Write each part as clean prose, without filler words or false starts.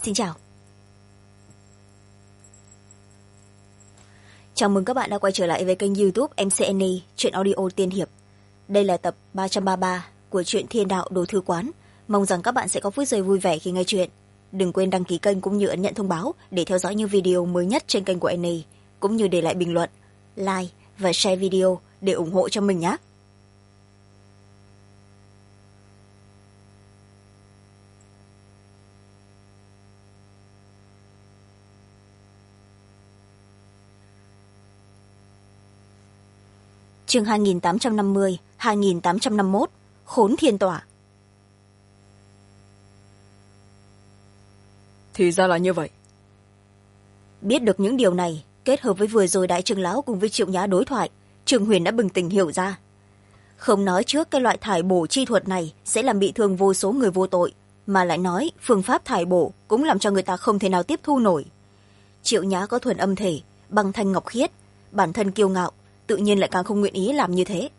Xin chào. Chào mừng các bạn đã quay trở lại với kênh YouTube MCNE Truyện Audio Tiên Hiệp. Đây là tập 333 của truyện Thiên Đạo Đồ Thư Quán. Mong rằng các bạn sẽ có phút giây vui vẻ khi nghe chuyện. Đừng quên đăng ký kênh cũng như ấn nhận thông báo để theo dõi những video mới nhất trên kênh của NE, cũng như để lại bình luận, like và share video để ủng hộ cho mình nhé. Chương 2850, 2851, Khốn Thiên Tỏa. Thì ra là như vậy. Biết được những điều này, kết hợp với vừa rồi đại trưởng lão cùng với Triệu Nhã đối thoại, Trương Huyền đã bừng tỉnh hiểu ra. Không nói trước cái loại thải bổ chi thuật này sẽ làm bị thương vô số người vô tội, mà lại nói phương pháp thải bổ cũng làm cho người ta không thể nào tiếp thu nổi. Triệu Nhã có thuần âm thể, băng thanh ngọc khiết, bản thân kiêu ngạo, tự nhiên lại càng không nguyện ý làm như thế.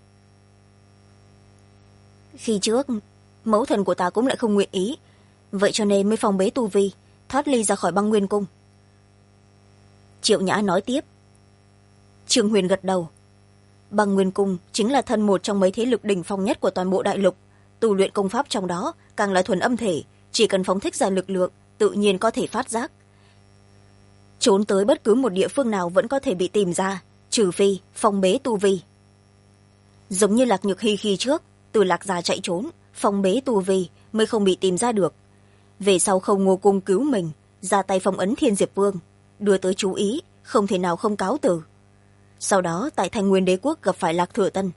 Khi trước mẫu thần của ta cũng lại không nguyện ý, vậy cho nên mới phòng bế tu vi, thoát ly ra khỏi băng nguyên cung. Triệu Nhã nói tiếp. Trương Huyền gật đầu. Băng nguyên cung chính là thân một trong mấy thế lực đỉnh phong nhất của toàn bộ đại lục, tu luyện công pháp trong đó càng là thuần âm thể, chỉ cần phóng thích ra lực lượng tự nhiên có thể phát giác, trốn tới bất cứ một địa phương nào vẫn có thể bị tìm ra, trừ phi phong bế tu vi. Giống như Lạc Nhược Hy khi trước, từ Lạc Gia chạy trốn, phong bế tu vi mới không bị tìm ra được. Về sau không Ngô Cung cứu mình, ra tay phong ấn Thiên Diệp Vương, đưa tới chú ý, không thể nào không cáo từ. Sau đó tại Thanh Nguyên Đế Quốc gặp phải Lạc Thừa Tân.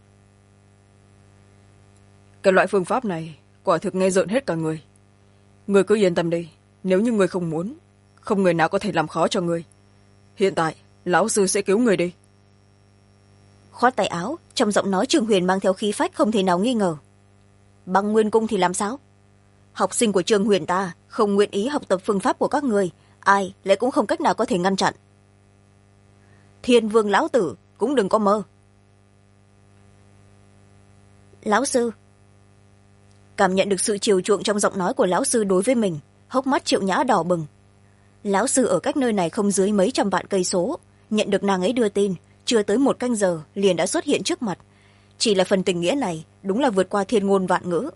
Cái loại phương pháp này quả thực nghe rợn hết cả người. Người cứ yên tâm đi, nếu như người không muốn, không người nào có thể làm khó cho người. Hiện tại lão sư sẽ cứu người đi. Khoát tay áo, trong giọng nói Trương Huyền mang theo khí phách không thể nào nghi ngờ. Băng Nguyên Cung thì làm sao? Học sinh của Trương Huyền ta không nguyện ý học tập phương pháp của các người, ai lại cũng không cách nào có thể ngăn chặn. Thiên Vương lão tử cũng đừng có mơ. Lão sư. Cảm nhận được sự chiều chuộng trong giọng nói của lão sư đối với mình, hốc mắt Triệu Nhã đỏ bừng. Lão sư ở cách nơi này không dưới mấy trăm vạn cây số, nhận được nàng ấy đưa tin, chưa tới 1 canh giờ liền đã xuất hiện trước mặt. Chỉ là phần tình nghĩa này đúng là vượt qua thiên ngôn vạn ngữ.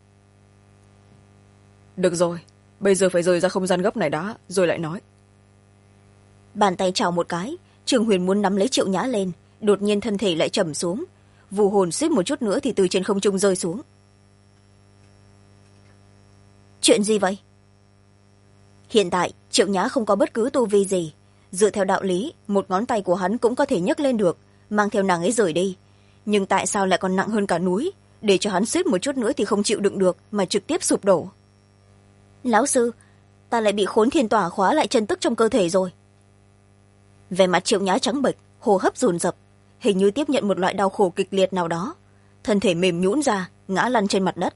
Được rồi, bây giờ phải rời ra không gian gấp này đã, rồi lại nói. Bàn tay chào một cái, Trương Huyền muốn nắm lấy Triệu Nhã lên, đột nhiên thân thể lại trầm xuống, vù hồn suýt một chút nữa thì từ trên không trung rơi xuống. Chuyện gì vậy? Hiện tại Triệu Nhã không có bất cứ tu vi gì, dựa theo đạo lý một ngón tay của hắn cũng có thể nhấc lên được, mang theo nàng ấy rời đi, nhưng tại sao lại còn nặng hơn cả núi, để cho hắn suýt một chút nữa thì không chịu đựng được mà trực tiếp sụp đổ. Lão sư, ta lại bị Khốn Thiên Tỏa khóa lại chân tức trong cơ thể rồi. Vẻ mặt Triệu Nhã trắng bệch, hô hấp dồn dập, hình như tiếp nhận một loại đau khổ kịch liệt nào đó, thân thể mềm nhũn ra, ngã lăn trên mặt đất.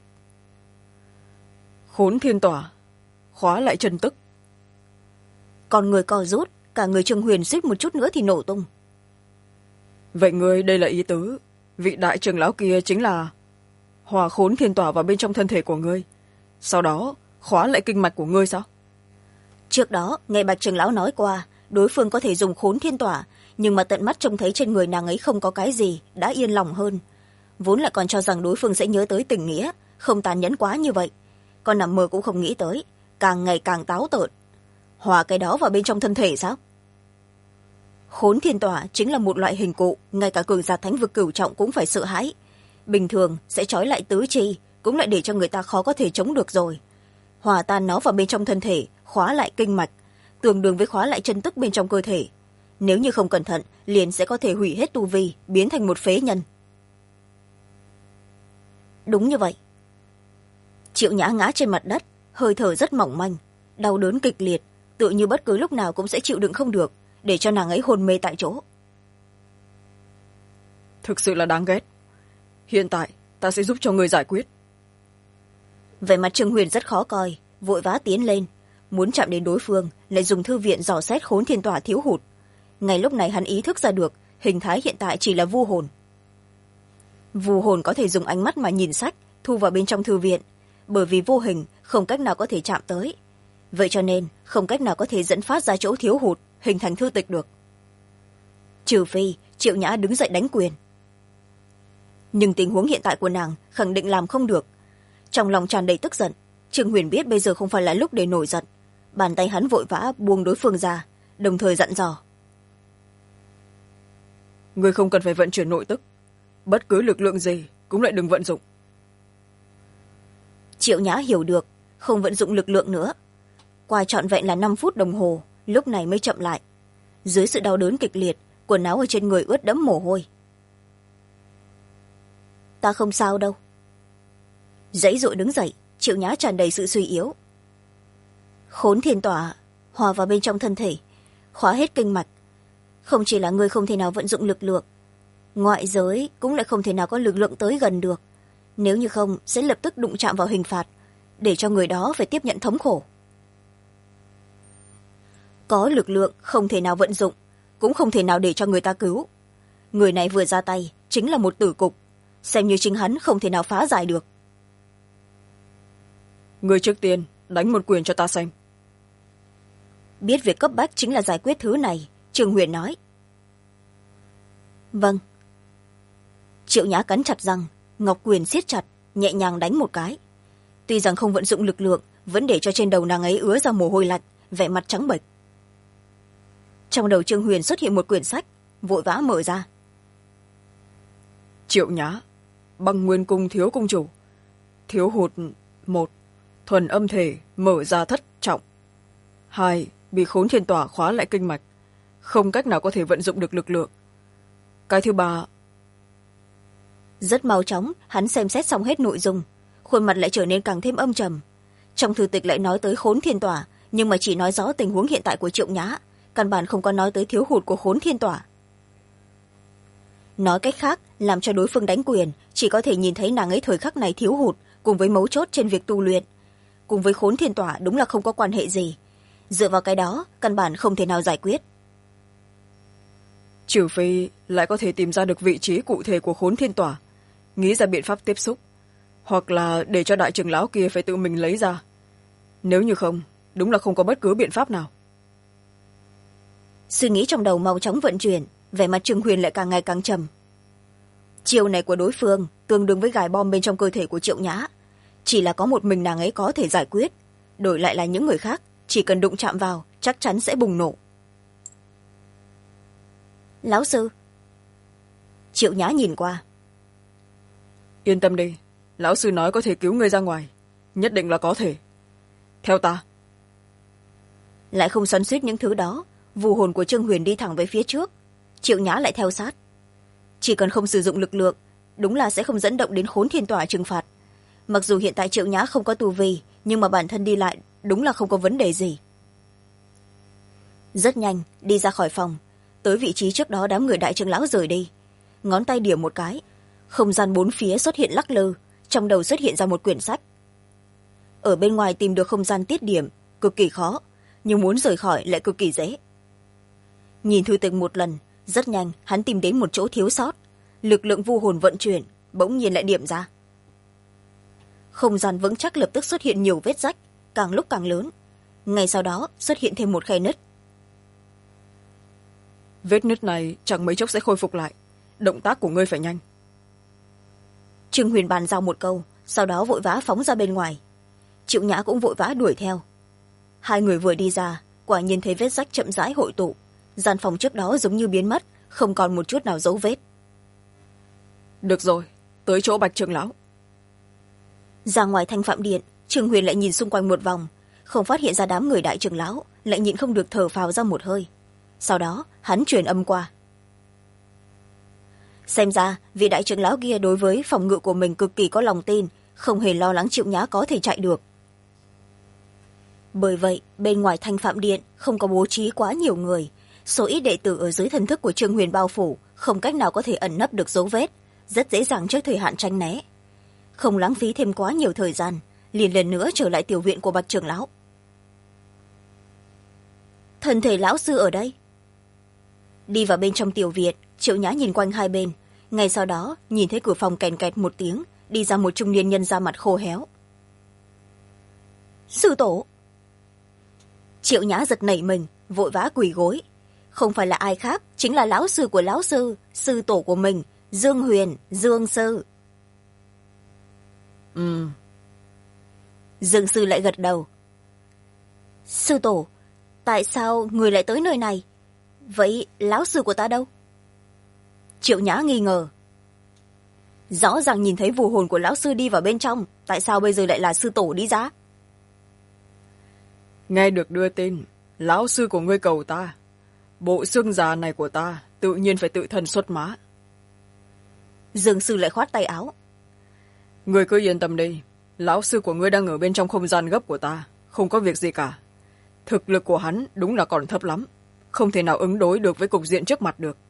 Khốn Thiên Tỏa khóa lại chân tức. Còn người co rút, cả người Trương Huyền suýt một chút nữa thì nổ tung. Vậy ngươi đây là ý tứ vị đại trưởng lão kia chính là hòa Khốn Thiên Tỏa vào bên trong thân thể của ngươi, sau đó khóa lại kinh mạch của ngươi sao? Trước đó nghe Bạch trưởng lão nói qua, đối phương có thể dùng Khốn Thiên Tỏa, nhưng mà tận mắt trông thấy trên người nàng ấy không có cái gì, đã yên lòng hơn. Vốn lại còn cho rằng đối phương sẽ nhớ tới tình nghĩa, không tàn nhẫn quá như vậy, còn nằm mơ cũng không nghĩ tới càng ngày càng táo tợn. Hòa cái đó vào bên trong thân thể sao? Khốn Thiên Tỏa chính là một loại hình cụ ngay cả cường giả thánh vực cửu trọng cũng phải sợ hãi, bình thường sẽ trói lại tứ chi, cũng lại để cho người ta khó có thể chống được rồi. Hòa tan nó vào bên trong thân thể, khóa lại kinh mạch, tương đương với khóa lại chân tức bên trong cơ thể. Nếu như không cẩn thận liền sẽ có thể hủy hết tu vi, biến thành một phế nhân. Đúng như vậy. Triệu Nhã ngã trên mặt đất, hơi thở rất mỏng manh, đau đớn kịch liệt, tựa như bất cứ lúc nào cũng sẽ chịu đựng không được, để cho nàng ấy hôn mê tại chỗ. Thực sự là đáng ghét. Hiện tại ta sẽ giúp cho người giải quyết. Vẻ mặt Trương Huyền rất khó coi, vội vã tiến lên, muốn chạm đến đối phương lại dùng thư viện dò xét Khốn Thiên Tỏa thiếu hụt. Ngay lúc này hắn ý thức ra được hình thái hiện tại chỉ là vu hồn. Vu hồn có thể dùng ánh mắt mà nhìn sách thu vào bên trong thư viện, bởi vì vô hình không cách nào có thể chạm tới. vậy cho nên không cách nào có thể dẫn phát ra chỗ thiếu hụt hình thành thư tịch được, trừ phi Triệu Nhã đứng dậy đánh quyền. Nhưng tình huống hiện tại của nàng khẳng định làm không được. Trong lòng tràn đầy tức giận, Trương Huyền biết bây giờ không phải là lúc để nổi giận. Bàn tay hắn vội vã buông đối phương ra, đồng thời dặn dò: người không cần phải vận chuyển nội tức, bất cứ lực lượng gì cũng lại đừng vận dụng. Triệu Nhã hiểu được, không vận dụng lực lượng nữa. Qua trọn vẹn là 5 phút đồng hồ, lúc này mới chậm lại. Dưới sự đau đớn kịch liệt, quần áo ở trên người ướt đẫm mồ hôi. Ta không sao đâu. Dãy dội đứng dậy, Triệu Nhã tràn đầy sự suy yếu. Khốn thiên tỏa hòa vào bên trong thân thể, khóa hết kinh mạch. Không chỉ là ngươi không thể nào vận dụng lực lượng, ngoại giới cũng lại không thể nào có lực lượng tới gần được. Nếu như không, sẽ lập tức đụng chạm vào hình phạt, để cho người đó phải tiếp nhận thống khổ. Có lực lượng không thể nào vận dụng, cũng không thể nào để cho người ta cứu. Người này vừa ra tay chính là một tử cục, xem như chính hắn không thể nào phá giải được. Người trước tiên đánh một quyền cho ta xem. Biết việc cấp bách chính là giải quyết thứ này, Trương Huyền nói. Vâng. Triệu Nhã cắn chặt răng, ngọc quyền siết chặt, nhẹ nhàng đánh một cái. Tuy rằng không vận dụng lực lượng, vẫn để cho trên đầu nàng ấy ứa ra mồ hôi lạnh, vẻ mặt trắng bệch. Trong đầu Trương Huyền xuất hiện một quyển sách, vội vã mở ra. Triệu Nhã, Băng Nguyên Cung thiếu cung chủ, thiếu hụt 1, thuần âm thể mở ra thất trọng. 2, bị khốn thiên tỏa khóa lại kinh mạch, không cách nào có thể vận dụng được lực lượng. Cái thứ 3. Rất mau chóng, hắn xem xét xong hết nội dung, khuôn mặt lại trở nên càng thêm âm trầm. Trong thư tịch lại nói tới khốn thiên tỏa, nhưng mà chỉ nói rõ tình huống hiện tại của Triệu Nhã, căn bản không có nói tới thiếu hụt của khốn thiên tỏa. Nói cách khác, làm cho đối phương đánh quyền, chỉ có thể nhìn thấy nàng ấy thời khắc này thiếu hụt, cùng với mấu chốt trên việc tu luyện. Cùng với khốn thiên tỏa đúng là không có quan hệ gì. Dựa vào cái đó, căn bản không thể nào giải quyết. Trừ phi lại có thể tìm ra được vị trí cụ thể của khốn thiên tỏa, nghĩ ra biện pháp tiếp xúc, hoặc là để cho đại trưởng lão kia phải tự mình lấy ra. Nếu như không, đúng là không có bất cứ biện pháp nào. Suy nghĩ trong đầu mau chóng vận chuyển, vẻ mặt Trương Huyền lại càng ngày càng trầm. Chiều này của đối phương tương đương với gài bom bên trong cơ thể của Triệu Nhã, chỉ là có một mình nàng ấy có thể giải quyết, đổi lại là những người khác chỉ cần đụng chạm vào chắc chắn sẽ bùng nổ. Lão sư. Triệu Nhã nhìn qua. Yên tâm đi, lão sư nói có thể cứu ngươi ra ngoài, nhất định là có thể. Theo ta. Lại không xoắn xuýt những thứ đó, vù hồn của Trương Huyền đi thẳng về phía trước, Triệu Nhã lại theo sát. Chỉ cần không sử dụng lực lượng, đúng là sẽ không dẫn động đến khốn thiên tỏa trừng phạt. Mặc dù hiện tại Triệu Nhã không có tu vi, nhưng mà bản thân đi lại đúng là không có vấn đề gì. Rất nhanh đi ra khỏi phòng, tới vị trí trước đó đám người đại trưởng lão rời đi, ngón tay điểm một cái, không gian bốn phía xuất hiện lắc lư, trong đầu xuất hiện ra một quyển sách. Ở bên ngoài tìm được không gian tiết điểm cực kỳ khó, nhưng muốn rời khỏi lại cực kỳ dễ. Nhìn thư tịch một lần, rất nhanh hắn tìm đến một chỗ thiếu sót, lực lượng vu hồn vận chuyển bỗng nhiên lại điểm ra. Không gian vững chắc lập tức xuất hiện nhiều vết rách, càng lúc càng lớn. Ngay sau đó xuất hiện thêm một khe nứt. Vết nứt này chẳng mấy chốc sẽ khôi phục lại, động tác của ngươi phải nhanh. Trương Huyền bàn giao một câu, sau đó vội vã phóng ra bên ngoài. Triệu Nhã cũng vội vã đuổi theo. Hai người vừa đi ra, quả nhiên thấy vết rách chậm rãi hội tụ, gian phòng trước đó giống như biến mất, không còn một chút nào dấu vết. Được rồi, tới chỗ Bạch trưởng lão. Ra ngoài Thanh Phạm Điện, Trương Huyền lại nhìn xung quanh một vòng, không phát hiện ra đám người đại trưởng lão, lại nhịn không được thở phào ra một hơi. Sau đó hắn truyền âm qua. Xem ra vị đại trưởng lão kia đối với phòng ngự của mình cực kỳ có lòng tin, không hề lo lắng Triệu Nhã có thể chạy được. Bởi vậy bên ngoài Thanh Phạm Điện không có bố trí quá nhiều người, số ít đệ tử ở dưới thần thức của Trương Huyền bao phủ, không cách nào có thể ẩn nấp được dấu vết, rất dễ dàng trước thời hạn tránh né. Không lãng phí thêm quá nhiều thời gian, liền lần nữa trở lại tiểu viện của Bạch trưởng lão. Thân thể lão sư ở đây. Đi vào bên trong tiểu viện, Triệu Nhã nhìn quanh hai bên, ngay sau đó nhìn thấy cửa phòng kèn kẹt một tiếng, đi ra một trung niên nhân da mặt khô héo. Sư tổ. Triệu Nhã giật nảy mình, vội vã quỳ gối. Không phải là ai khác, chính là lão sư của lão sư, sư tổ của mình, Dương Huyền, Dương sư. Dương sư lại gật đầu. Sư tổ, tại sao người lại tới nơi này? Vậy lão sư của ta đâu? Triệu Nhã nghi ngờ. Rõ ràng nhìn thấy vù hồn của lão sư đi vào bên trong, tại sao bây giờ lại là sư tổ đi ra? Nghe được đưa tin, lão sư của ngươi cầu ta. Bộ xương già này của ta tự nhiên phải tự thân xuất mã. Dương sư lại khoát tay áo. Ngươi cứ yên tâm đi, lão sư của ngươi đang ở bên trong không gian gấp của ta, không có việc gì cả. Thực lực của hắn đúng là còn thấp lắm, không thể nào ứng đối được với cục diện trước mặt được.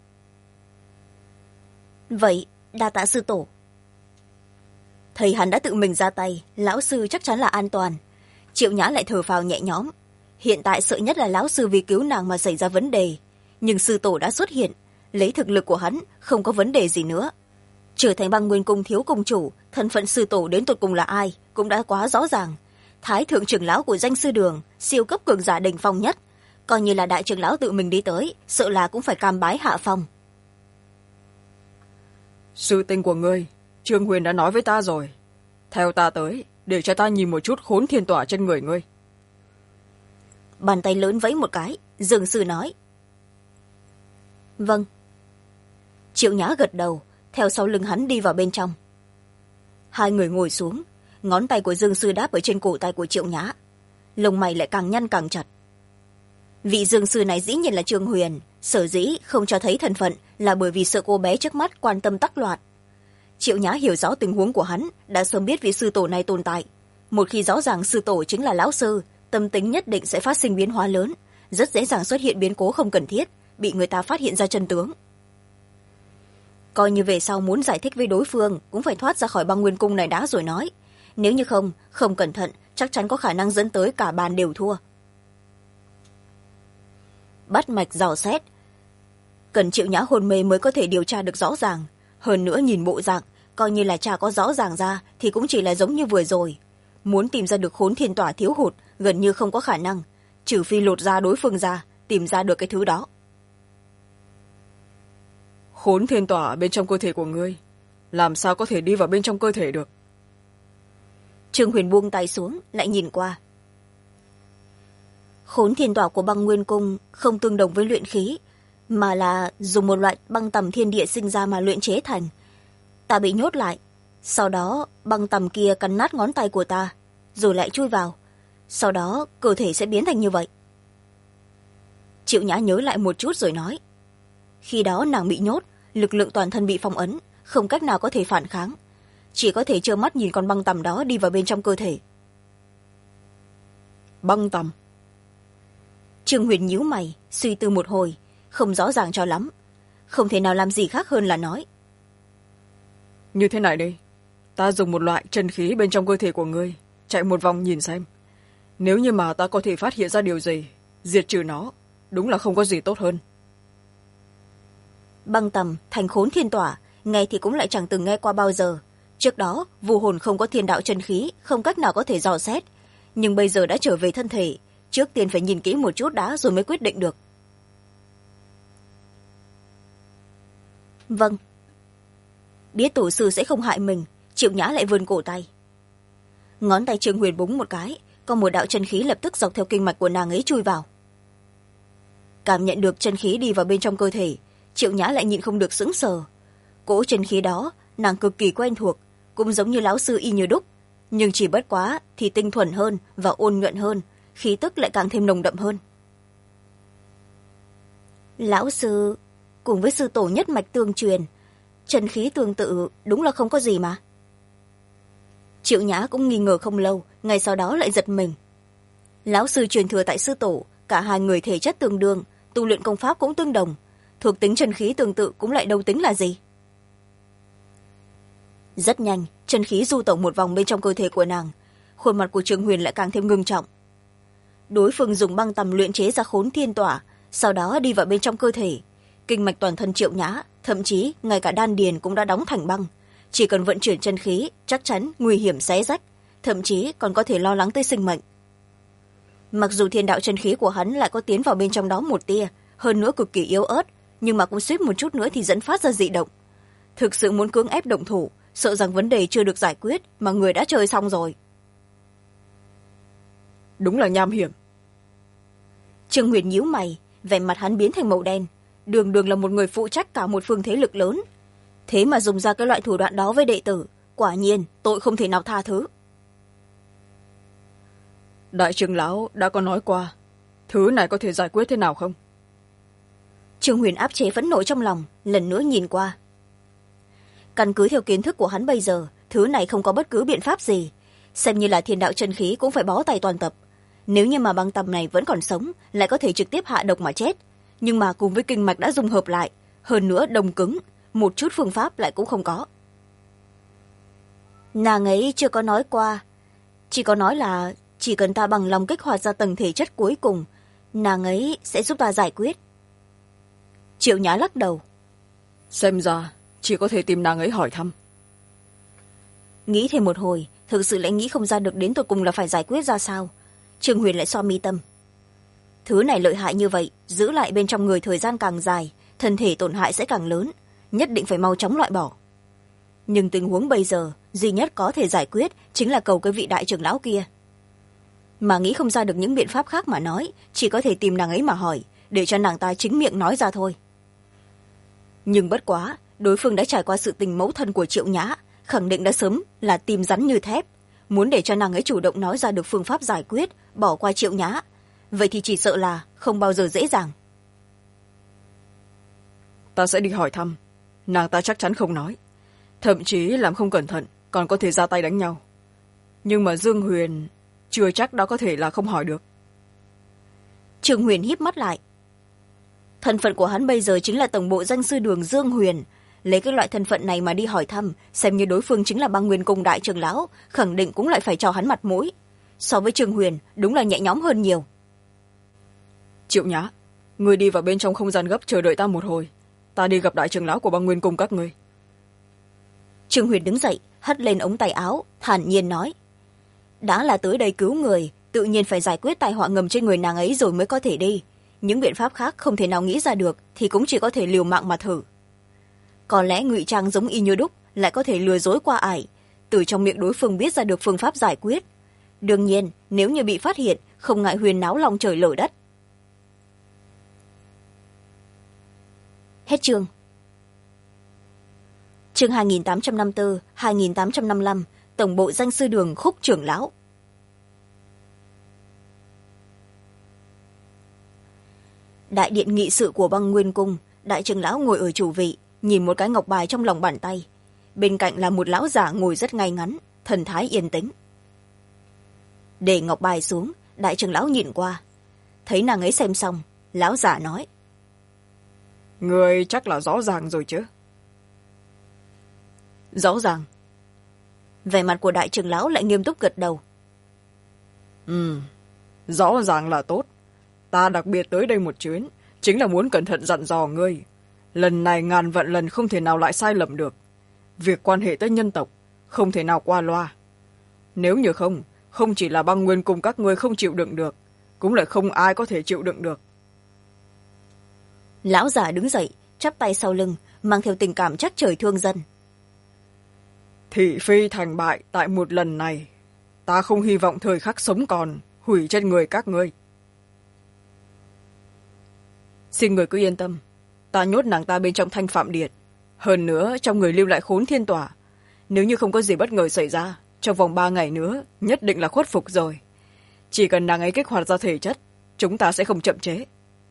Vậy đa tạ sư tổ. Thầy hắn đã tự mình ra tay, lão sư chắc chắn là an toàn. Triệu Nhã lại thở phào nhẹ nhõm. Hiện tại sợ nhất là lão sư vì cứu nàng mà xảy ra vấn đề, nhưng sư tổ đã xuất hiện, lấy thực lực của hắn không có vấn đề gì nữa. Trở thành Băng Nguyên Cung thiếu cung chủ, thân phận sư tổ đến tột cùng là ai cũng đã quá rõ ràng. Thái thượng trưởng lão của danh sư đường, siêu cấp cường giả đỉnh phong nhất, coi như là đại trưởng lão tự mình đi tới, sợ là cũng phải cam bái hạ phong. Sư tinh của ngươi, Trương Huyền đã nói với ta rồi. Theo ta tới, để cho ta nhìn một chút khốn thiên tỏa trên người ngươi. Bàn tay lớn vẫy một cái, Dương sư nói. Vâng. Triệu Nhã gật đầu, theo sau lưng hắn đi vào bên trong. Hai người ngồi xuống, ngón tay của Dương sư đáp ở trên cổ tay của Triệu Nhã. Lông mày lại càng nhăn càng chặt. Vị Dương sư này dĩ nhiên là Trương Huyền, sở dĩ không cho thấy thân phận là bởi vì sợ cô bé trước mắt quan tâm tắc loạn. Triệu Nhã hiểu rõ tình huống của hắn, đã sớm biết vị sư tổ này tồn tại. Một khi rõ ràng sư tổ chính là lão sư, tâm tính nhất định sẽ phát sinh biến hóa lớn, rất dễ dàng xuất hiện biến cố không cần thiết, bị người ta phát hiện ra chân tướng. Coi như về sau muốn giải thích với đối phương cũng phải thoát ra khỏi Băng Nguyên Cung này đã rồi nói. Nếu như không cẩn thận, chắc chắn có khả năng dẫn tới cả bàn đều thua. Bắt mạch dò xét, cần Triệu Nhã hôn mê mới có thể điều tra được rõ ràng. Hơn nữa nhìn bộ dạng, coi như là cha có rõ ràng ra thì cũng chỉ là giống như vừa rồi. Muốn tìm ra được khốn thiên tỏa thiếu hụt gần như không có khả năng, trừ phi lột ra đối phương ra, tìm ra được cái thứ đó. Khốn thiên tỏa bên trong cơ thể của ngươi, làm sao có thể đi vào bên trong cơ thể được? Trương Huyền buông tay xuống, lại nhìn qua. Khốn thiên tỏa của Băng Nguyên Cung không tương đồng với luyện khí, mà là dùng một loại băng tầm thiên địa sinh ra mà luyện chế thành. Ta bị nhốt lại, sau đó băng tầm kia cắn nát ngón tay của ta, rồi lại chui vào, sau đó cơ thể sẽ biến thành như vậy. Triệu Nhã nhớ lại một chút rồi nói. Khi đó nàng bị nhốt, lực lượng toàn thân bị phong ấn, không cách nào có thể phản kháng, chỉ có thể trơ mắt nhìn con băng tầm đó đi vào bên trong cơ thể. Băng tầm? Trương Huyền nhíu mày, suy tư một hồi, không rõ ràng cho lắm, không thể nào làm gì khác hơn là nói. Như thế này đi, ta dùng một loại chân khí bên trong cơ thể của ngươi, chạy một vòng nhìn xem. Nếu như mà ta có thể phát hiện ra điều gì, diệt trừ nó, đúng là không có gì tốt hơn. Băng tầm thành khốn thiên tỏa, nghe thì cũng lại chẳng từng nghe qua bao giờ. Trước đó vu hồn không có thiên đạo chân khí, không cách nào có thể dò xét, nhưng bây giờ đã trở về thân thể, trước tiên phải nhìn kỹ một chút đã rồi mới quyết định được. Vâng. Biết tổ sư sẽ không hại mình, Triệu Nhã lại vươn cổ tay. Ngón tay Trương Huyền búng một cái, có một đạo chân khí lập tức dọc theo kinh mạch của nàng ấy chui vào. Cảm nhận được chân khí đi vào bên trong cơ thể, Triệu Nhã lại nhịn không được sững sờ. Cỗ chân khí đó nàng cực kỳ quen thuộc, cũng giống như lão sư y như đúc, nhưng chỉ bất quá thì tinh thuần hơn và ôn nhuận hơn, khí tức lại càng thêm nồng đậm hơn. Lão sư cùng với sư tổ nhất mạch tương truyền, chân khí tương tự đúng là không có gì mà. Triệu Nhã cũng nghi ngờ không lâu, ngay sau đó lại giật mình. Lão sư truyền thừa tại sư tổ, cả hai người thể chất tương đương, tu luyện công pháp cũng tương đồng, thuộc tính chân khí tương tự cũng lại đâu tính là gì. Rất nhanh, chân khí du tẩu một vòng bên trong cơ thể của nàng, khuôn mặt của Trương Huyền lại càng thêm ngưng trọng. Đối phương dùng băng tầm luyện chế ra khốn thiên tỏa, sau đó đi vào bên trong cơ thể. Kinh mạch toàn thân Triệu Nhã, thậm chí ngay cả đan điền cũng đã đóng thành băng, chỉ cần vận chuyển chân khí chắc chắn nguy hiểm xé rách, thậm chí còn có thể lo lắng tới sinh mệnh. mặc dù thiên đạo chân khí của hắn lại có tiến vào bên trong đó một tia, hơn nữa cực kỳ yếu ớt, nhưng mà cũng suýt một chút nữa thì dẫn phát ra dị động. Thực sự muốn cưỡng ép động thủ, sợ rằng vấn đề chưa được giải quyết mà người đã chơi xong rồi. Đúng là nham hiểm. Trương Huyền nhíu mày, vẻ mặt hắn biến thành màu đen, đường đường là một người phụ trách cả một phương thế lực lớn, thế mà dùng ra cái loại thủ đoạn đó với đệ tử, quả nhiên tội không thể nào tha thứ. Đại trưởng lão đã có nói qua, thứ này có thể giải quyết thế nào không? Trương Huyền áp chế phẫn nộ trong lòng, lần nữa nhìn qua. Căn cứ theo kiến thức của hắn bây giờ, thứ này không có bất cứ biện pháp gì, xem như là thiên đạo chân khí cũng phải bó tay toàn tập. Nếu như mà băng tầm này vẫn còn sống, lại có thể trực tiếp hạ độc mà chết, nhưng mà cùng với kinh mạch đã dung hợp lại, hơn nữa đồng cứng, một chút phương pháp lại cũng không có. Nàng ấy chưa có nói qua, chỉ có nói là chỉ cần ta bằng lòng kích hoạt ra tầng thể chất cuối cùng, nàng ấy sẽ giúp ta giải quyết. Triệu Nhã lắc đầu. Xem ra chỉ có thể tìm nàng ấy hỏi thăm. Nghĩ thêm một hồi, thực sự lại nghĩ không ra được đến tột cùng là phải giải quyết ra sao. Trương Huyền lại xoa mi tâm. Thứ này lợi hại như vậy, giữ lại bên trong người thời gian càng dài, thân thể tổn hại sẽ càng lớn, nhất định phải mau chóng loại bỏ. Nhưng tình huống bây giờ, duy nhất có thể giải quyết chính là cầu cái vị đại trưởng lão kia. Mà nghĩ không ra được những biện pháp khác mà nói, chỉ có thể tìm nàng ấy mà hỏi, để cho nàng ta chính miệng nói ra thôi. Nhưng bất quá, đối phương đã trải qua sự tình mẫu thân của Triệu Nhã, khẳng định đã sớm là tim rắn như thép, muốn để cho nàng ấy chủ động nói ra được phương pháp giải quyết, bỏ qua Triệu Nhã, vậy thì chỉ sợ là không bao giờ dễ dàng. Ta sẽ đi hỏi thăm, nàng ta chắc chắn không nói, thậm chí làm không cẩn thận còn có thể ra tay đánh nhau. Nhưng mà Dương Huyền chưa chắc đã có thể là không hỏi được. Trương Huyền híp mắt lại. Thân phận của hắn bây giờ chính là tổng bộ danh sư đường Dương Huyền, lấy cái loại thân phận này mà đi hỏi thăm, xem như đối phương chính là băng nguyên cung đại trưởng lão, khẳng định cũng lại phải cho hắn mặt mũi. So với Trương Huyền, đúng là nhẹ nhõm hơn nhiều. Triệu Nhã, người đi vào bên trong không gian gấp chờ đợi ta một hồi, ta đi gặp đại trưởng lão của băng nguyên cung các ngươi. Trương Huyền đứng dậy, hất lên ống tay áo, thản nhiên nói. Đã là tới đây cứu người, tự nhiên phải giải quyết tai họa ngầm trên người nàng ấy rồi mới có thể đi. Những biện pháp khác không thể nào nghĩ ra được thì cũng chỉ có thể liều mạng mà thử. Có lẽ ngụy trang giống y như đúc lại có thể lừa dối qua ải, từ trong miệng đối phương biết ra được phương pháp giải quyết. Đương nhiên, nếu như bị phát hiện, không ngại huyền náo lòng trời lở đất. Hết chương. Chương 2854, 2855, tổng bộ danh sư đường Khúc trưởng lão. Đại điện nghị sự của băng nguyên cung, đại trưởng lão ngồi ở chủ vị, nhìn một cái ngọc bài trong lòng bàn tay. Bên cạnh là một lão giả ngồi rất ngay ngắn, thần thái yên tĩnh. Để ngọc bài xuống, đại trưởng lão nhìn qua. Thấy nàng ấy xem xong, lão giả nói. Người chắc là rõ ràng rồi chứ? Rõ ràng. Vẻ mặt của đại trưởng lão lại nghiêm túc gật đầu. Rõ ràng là tốt. Ta đặc biệt tới đây một chuyến, chính là muốn cẩn thận dặn dò ngươi. Lần này ngàn vạn lần không thể nào lại sai lầm được. Việc quan hệ tới nhân tộc, không thể nào qua loa. Nếu như không, không chỉ là băng nguyên cùng các ngươi không chịu đựng được, cũng lại không ai có thể chịu đựng được. Lão già đứng dậy, chắp tay sau lưng, mang theo tình cảm trách trời thương dân. Thị phi thành bại tại một lần này, ta không hy vọng thời khắc sống còn hủy trên người các ngươi. Xin người cứ yên tâm, ta nhốt nàng ta bên trong Thanh Phạm Điện, hơn nữa trong người lưu lại Khốn Thiên Tỏa. Nếu như không có gì bất ngờ xảy ra, trong vòng 3 ngày nữa nhất định là khuất phục rồi. Chỉ cần nàng ấy kích hoạt ra thể chất, chúng ta sẽ không chậm chế.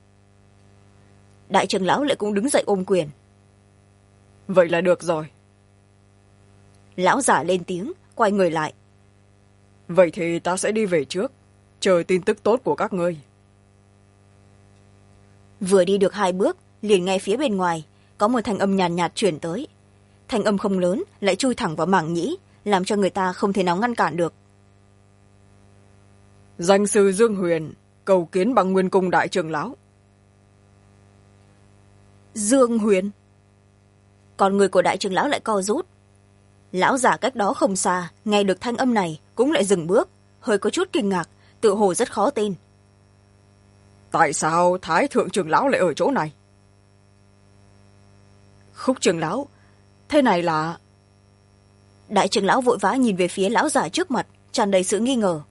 Đại trưởng lão lại cũng đứng dậy ôm quyền. Vậy là được rồi. Lão giả lên tiếng, quay người lại. Vậy thì ta sẽ đi về trước, chờ tin tức tốt của các ngươi. Vừa đi được 2 bước, liền nghe phía bên ngoài có một thanh âm nhàn nhạt chuyển tới. Thanh âm không lớn, lại chui thẳng vào mảng nhĩ, làm cho người ta không thể nào ngăn cản được. Danh sư Dương Huyền cầu kiến băng nguyên cung đại trưởng lão. Dương Huyền? Con người của đại trưởng lão lại co rút. Lão giả cách đó không xa nghe được thanh âm này cũng lại dừng bước, hơi có chút kinh ngạc, tự hồ rất khó tin. tại sao thái thượng trưởng lão lại ở chỗ này? Khúc trưởng lão, thế này là... Đại trưởng lão vội vã nhìn về phía lão già trước mặt, tràn đầy sự nghi ngờ.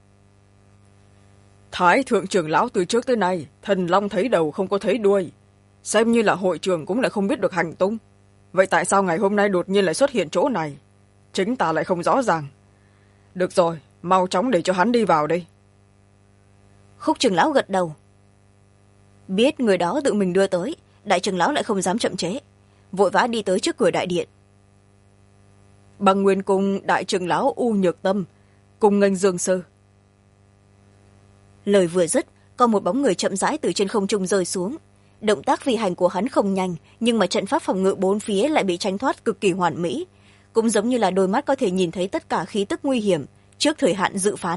Thái thượng trưởng lão từ trước tới nay thần long thấy đầu không có thấy đuôi, xem như là hội trưởng cũng lại không biết được hành tung. Vậy tại sao ngày hôm nay đột nhiên lại xuất hiện chỗ này? Chính ta lại không rõ ràng. Được rồi, mau chóng để cho hắn đi vào đi. Khúc trưởng lão gật đầu. Biết người đó tự mình đưa tới, đại trưởng lão lại không dám chậm trễ, vội vã đi tới trước cửa đại điện. Băng Nguyên Cung đại trưởng lão U Nhược Tâm cùng nghênh Dương sư. Lời vừa dứt, có một bóng người chậm rãi từ trên không trung rơi xuống. Động tác phi hành của hắn không nhanh, nhưng mà trận pháp phòng ngự bốn phía lại bị tránh thoát cực kỳ hoàn mỹ, cũng giống như là đôi mắt có thể nhìn thấy tất cả khí tức nguy hiểm trước thời hạn dự phán.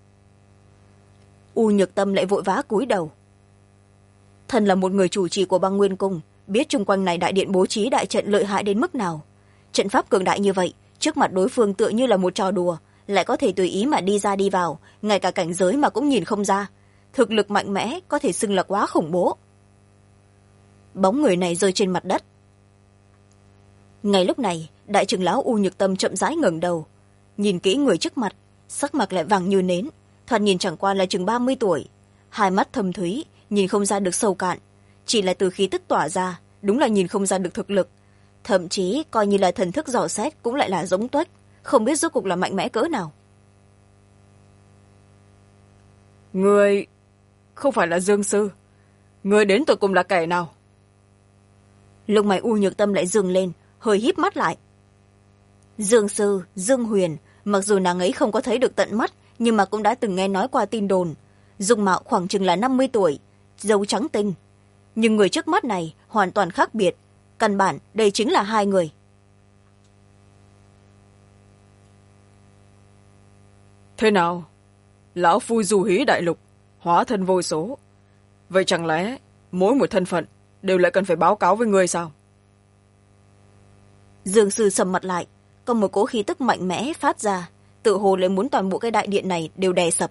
U Nhược Tâm lại vội vã cúi đầu. Thần là một người chủ trì của Băng Nguyên Cung, biết chung quanh này đại điện bố trí đại trận lợi hại đến mức nào. Trận pháp cường đại như vậy, trước mặt đối phương tựa như là một trò đùa, lại có thể tùy ý mà đi ra đi vào, ngay cả cảnh giới mà cũng nhìn không ra. Thực lực mạnh mẽ, có thể xưng là quá khủng bố. Bóng người này rơi trên mặt đất. Ngay lúc này, đại trưởng lão U Nhược Tâm chậm rãi ngẩng đầu, nhìn kỹ người trước mặt, sắc mặt lại vàng như nến, thoạt nhìn chẳng qua là chừng 30 tuổi, hai mắt thâm thúy, nhìn không ra được sâu cạn, chỉ là từ khí tức tỏa ra, đúng là nhìn không ra được thực lực, thậm chí coi như là thần thức dò xét cũng lại là giống tuếch, không biết rốt cuộc là mạnh mẽ cỡ nào. Người không phải là Dương sư, người đến tụi cùng là kẻ nào? Lông mày U Nhược Tâm lại dừng lên, hơi híp mắt lại. Dương sư Dương Huyền, mặc dù nàng ấy không có thấy được tận mắt, nhưng mà cũng đã từng nghe nói qua tin đồn. Dung mạo khoảng chừng là 50 tuổi, râu trắng tinh, nhưng người trước mắt này hoàn toàn khác biệt, căn bản đây chính là hai người. Thế nào? Lão phu du hí đại lục, hóa thân vô số, vậy chẳng lẽ mỗi một thân phận đều lại cần phải báo cáo với người sao? Dương sư sầm mặt lại, có một cỗ khí tức mạnh mẽ phát ra, tự hồ lại muốn toàn bộ cái đại điện này đều đè sập.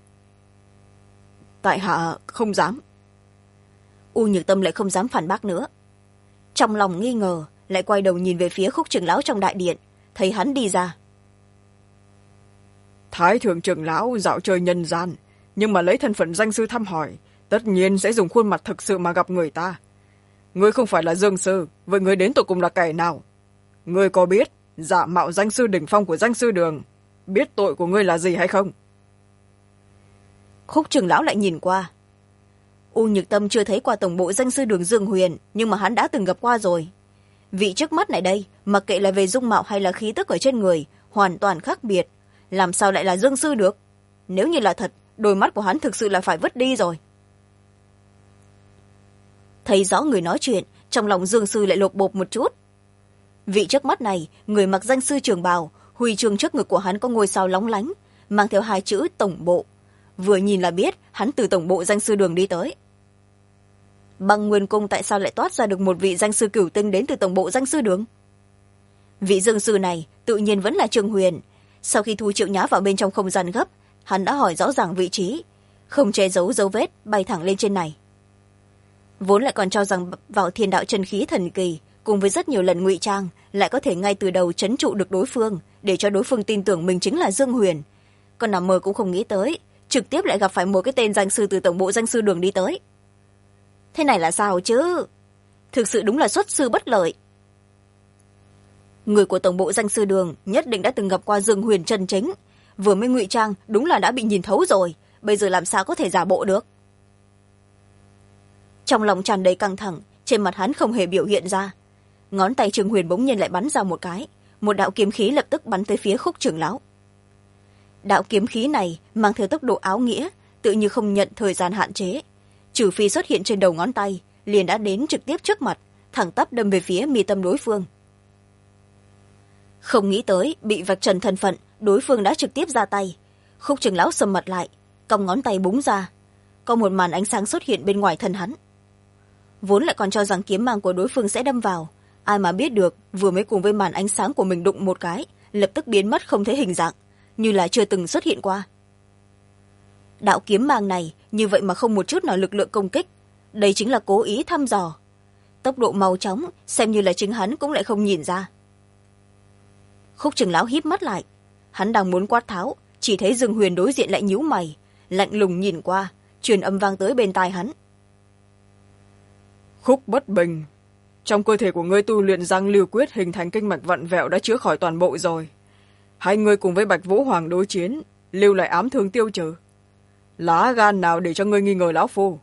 Tại hạ không dám. U Nhược Tâm lại không dám phản bác nữa. Trong lòng nghi ngờ, lại quay đầu nhìn về phía Khúc trưởng lão trong đại điện, thấy hắn đi ra. Thái thượng trưởng lão dạo chơi nhân gian, nhưng mà lấy thân phận danh sư thăm hỏi, tất nhiên sẽ dùng khuôn mặt thực sự mà gặp người ta. Ngươi không phải là Dương sư, vậy ngươi đến tụi cùng là kẻ nào? Ngươi có biết giả mạo danh sư đỉnh phong của danh sư đường, biết tội của ngươi là gì hay không? Khúc trưởng lão lại nhìn qua. U Nhược Tâm chưa thấy qua tổng bộ danh sư đường Dương Huyền, nhưng mà hắn đã từng gặp qua rồi. Vị trước mắt này đây, mặc kệ là về dung mạo hay là khí tức ở trên người, hoàn toàn khác biệt, làm sao lại là Dương sư được? Nếu như là thật, đôi mắt của hắn thực sự là phải vứt đi rồi. Thấy rõ người nói chuyện, trong lòng Dương sư lại lột bột một chút. Vị trước mắt này, người mặc danh sư trường bào, huy chương trước ngực của hắn có ngôi sao lóng lánh, mang theo hai chữ tổng bộ, vừa nhìn là biết hắn từ tổng bộ danh sư đường đi tới. Băng Nguyên Cung tại sao lại toát ra được một vị danh sư cửu tinh đến từ tổng bộ danh sư đường? Vị Dương sư này tự nhiên vẫn là Trương Huyền. Sau khi thu Triệu Nhã vào bên trong không gian gấp, hắn đã hỏi rõ ràng vị trí, không che giấu dấu vết, bay thẳng lên trên này. Vốn lại còn cho rằng vào thiên đạo chân khí thần kỳ cùng với rất nhiều lần ngụy trang lại có thể ngay từ đầu trấn trụ được đối phương, để cho đối phương tin tưởng mình chính là Dương Huyền, còn nằm mơ cũng không nghĩ tới trực tiếp lại gặp phải một cái tên danh sư từ tổng bộ danh sư đường đi tới. Thế này là sao chứ? Thực sự đúng là xuất sư bất lợi. Người của tổng bộ danh sư đường nhất định đã từng gặp qua Dương Huyền chân chính, vừa mới ngụy trang đúng là đã bị nhìn thấu rồi, bây giờ làm sao có thể giả bộ được? Trong lòng tràn đầy căng thẳng, trên mặt hắn không hề biểu hiện ra. Ngón tay Trương Huyền bỗng nhiên lại bắn ra một cái, một đạo kiếm khí lập tức bắn tới phía Khúc trưởng lão. Đạo kiếm khí này mang theo tốc độ áo nghĩa, tự như không nhận thời gian hạn chế, trừ phi xuất hiện trên đầu ngón tay, liền đã đến trực tiếp trước mặt, thẳng tắp đâm về phía mi tâm đối phương. Không nghĩ tới bị vạch trần thân phận, đối phương đã trực tiếp ra tay. Khúc trưởng lão sầm mặt lại, cong ngón tay búng ra, có một màn ánh sáng xuất hiện bên ngoài thân hắn. Vốn lại còn cho rằng kiếm mang của đối phương sẽ đâm vào, ai mà biết được vừa mới cùng với màn ánh sáng của mình đụng một cái, lập tức biến mất không thấy hình dạng, như là chưa từng xuất hiện qua. đạo kiếm mang này như vậy mà không một chút nào lực lượng công kích, đây chính là cố ý thăm dò. Tốc độ mau chóng xem như là chính hắn cũng lại không nhìn ra. Khúc trưởng lão híp mắt lại, hắn đang muốn quát tháo, chỉ thấy Dương Huyền đối diện lại nhíu mày, lạnh lùng nhìn qua, truyền âm vang tới bên tai hắn. Khúc Bất Bình, trong cơ thể của ngươi tu luyện Giang Lưu Quyết hình thành kinh mạch vặn vẹo đã chữa khỏi toàn bộ rồi. Hai ngươi cùng với Bạch Vũ Hoàng đối chiến, lưu lại ám thương tiêu trừ. Lá gan nào để cho ngươi nghi ngờ lão phu?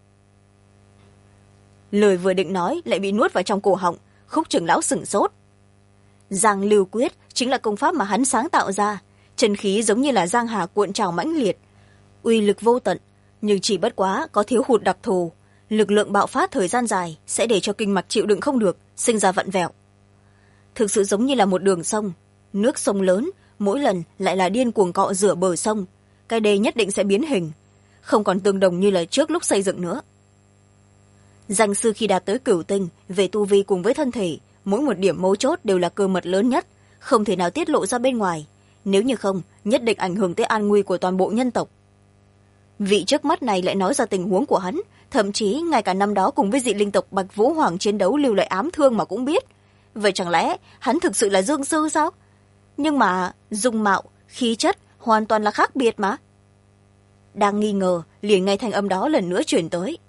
Lời vừa định nói lại bị nuốt vào trong cổ họng. Khúc trưởng lão sửng sốt. Giang Lưu Quyết chính là công pháp mà hắn sáng tạo ra, chân khí giống như là giang hà cuộn trào mãnh liệt, uy lực vô tận, nhưng chỉ bất quá có thiếu hụt đặc thù, lực lượng bạo phát thời gian dài sẽ để cho kinh mạch chịu đựng không được, sinh ra vặn vẹo. Thực sự giống như là một đường sông, nước sông lớn mỗi lần lại là điên cuồng cọ rửa bờ sông, cái đê nhất định sẽ biến hình, không còn tương đồng như là trước lúc xây dựng nữa. Danh sư khi đạt tới cửu tinh, về tu vi cùng với thân thể, mỗi một điểm mấu chốt đều là cơ mật lớn nhất, không thể nào tiết lộ ra bên ngoài, nếu như không nhất định ảnh hưởng tới an nguy của toàn bộ nhân tộc. Vị trước mắt này lại nói ra tình huống của hắn, thậm chí ngay cả năm đó cùng với dị linh tộc Bạch Vũ Hoàng chiến đấu lưu lại ám thương mà cũng biết. Vậy chẳng lẽ hắn thực sự là Dương sư sao? Nhưng mà dung mạo, khí chất hoàn toàn là khác biệt mà. Đang nghi ngờ, liền ngay thanh âm đó lần nữa chuyển tới.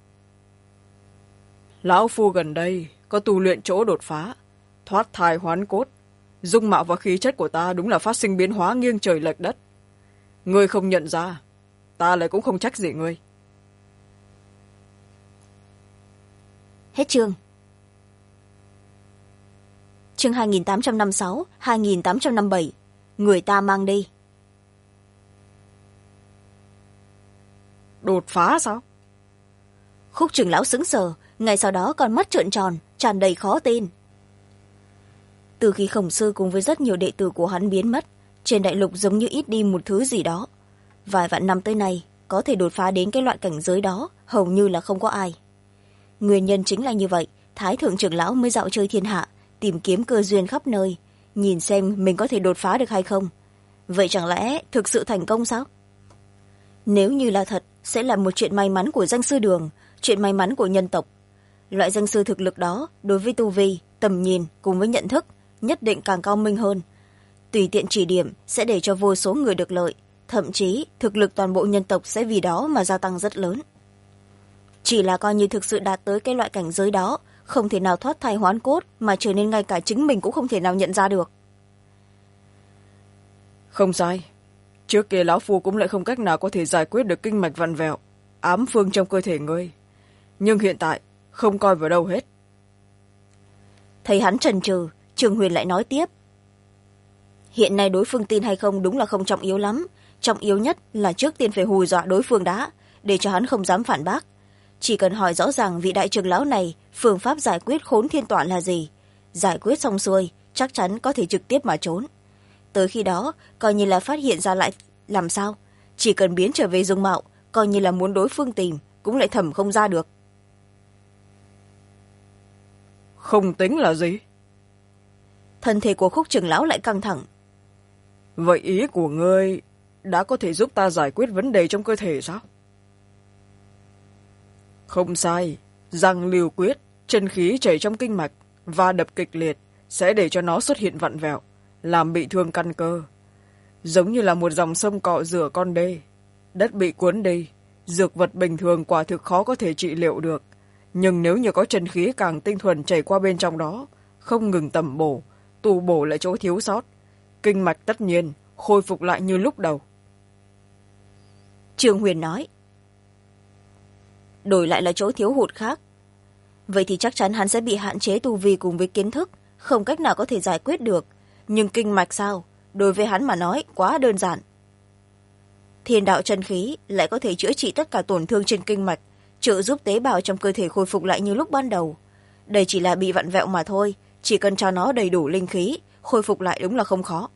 Lão phu gần đây có tu luyện chỗ đột phá, thoát thai hoán cốt, dung mạo và khí chất của ta đúng là phát sinh biến hóa nghiêng trời lệch đất. Ngươi không nhận ra, ta lại cũng không trách gì ngươi. Hết chương. Chương 2856, 2857. Người ta mang đi. Đột phá sao? Khúc trưởng lão sững sờ, ngay sau đó con mắt trợn tròn, tràn đầy khó tin. Từ khi Khổng sư cùng với rất nhiều đệ tử của hắn biến mất, trên đại lục giống như ít đi một thứ gì đó. Vài vạn năm tới nay, có thể đột phá đến cái loại cảnh giới đó, hầu như là không có ai. Nguyên nhân chính là như vậy, Thái thượng trưởng lão mới dạo chơi thiên hạ, tìm kiếm cơ duyên khắp nơi, nhìn xem mình có thể đột phá được hay không. Vậy chẳng lẽ thực sự thành công sao? Nếu như là thật, sẽ là một chuyện may mắn của danh sư đường, chuyện may mắn của nhân tộc. Loại danh sư thực lực đó, đối với tu vi, tầm nhìn cùng với nhận thức, nhất định càng cao minh hơn. Tùy tiện chỉ điểm sẽ để cho vô số người được lợi, thậm chí thực lực toàn bộ nhân tộc sẽ vì đó mà gia tăng rất lớn. Chỉ là coi như thực sự đạt tới cái loại cảnh giới đó, không thể nào thoát thai hoán cốt mà trở nên ngay cả chính mình cũng không thể nào nhận ra được. Không sai. Trước kia lão phu cũng lại không cách nào có thể giải quyết được kinh mạch vặn vẹo, ám phương trong cơ thể ngươi. Nhưng hiện tại, không coi vào đâu hết. Thấy hắn chần chừ, Trường Huyền lại nói tiếp. Hiện nay đối phương tin hay không đúng là không trọng yếu lắm. Trọng yếu nhất là trước tiên phải hù dọa đối phương đã, để cho hắn không dám phản bác. Chỉ cần hỏi rõ ràng vị đại trưởng lão này phương pháp giải quyết khốn thiên tọa là gì. Giải quyết xong xuôi, chắc chắn có thể trực tiếp mà trốn. Tới khi đó, coi như là phát hiện ra lại làm sao. Chỉ cần biến trở về dung mạo, coi như là muốn đối phương tìm, cũng lại thẩm không ra được. Không tính là gì? Thân thể của Khúc trưởng lão lại căng thẳng. Vậy ý của ngươi đã có thể giúp ta giải quyết vấn đề trong cơ thể sao? Không sai, Giang Lưu Quyết, chân khí chảy trong kinh mạch và đập kịch liệt sẽ để cho nó xuất hiện vặn vẹo, làm bị thương căn cơ. Giống như là một dòng sông cọ rửa con đê, đất bị cuốn đi, dược vật bình thường quả thực khó có thể trị liệu được. Nhưng nếu như có chân khí càng tinh thuần chảy qua bên trong đó, không ngừng tẩm bổ, tu bổ lại chỗ thiếu sót, kinh mạch tất nhiên khôi phục lại như lúc đầu. Trường Huyền nói. Đổi lại là chỗ thiếu hụt khác. Vậy thì chắc chắn hắn sẽ bị hạn chế tu vi cùng với kiến thức, không cách nào có thể giải quyết được. Nhưng kinh mạch sao? Đối với hắn mà nói quá đơn giản. Thiên đạo chân khí lại có thể chữa trị tất cả tổn thương trên kinh mạch, trợ giúp tế bào trong cơ thể khôi phục lại như lúc ban đầu. Đây chỉ là bị vặn vẹo mà thôi, chỉ cần cho nó đầy đủ linh khí, khôi phục lại đúng là không khó.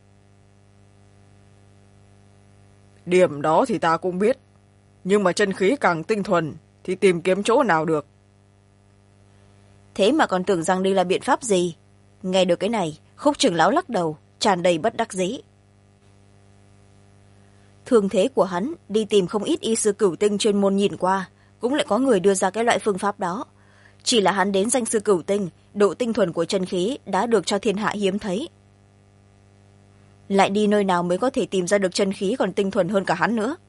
Điểm đó thì ta cũng biết, nhưng mà chân khí càng tinh thuần thì tìm kiếm chỗ nào được. Thế mà còn tưởng rằng đây là biện pháp gì? Nghe được cái này, Khúc trưởng lão lắc đầu, tràn đầy bất đắc dĩ. thương thế của hắn đi tìm không ít y sư cửu tinh chuyên môn nhìn qua, cũng lại có người đưa ra cái loại phương pháp đó. Chỉ là hắn đến danh sư cửu tinh, độ tinh thuần của chân khí đã được cho thiên hạ hiếm thấy. Lại đi nơi nào mới có thể tìm ra được chân khí còn tinh thuần hơn cả hắn nữa?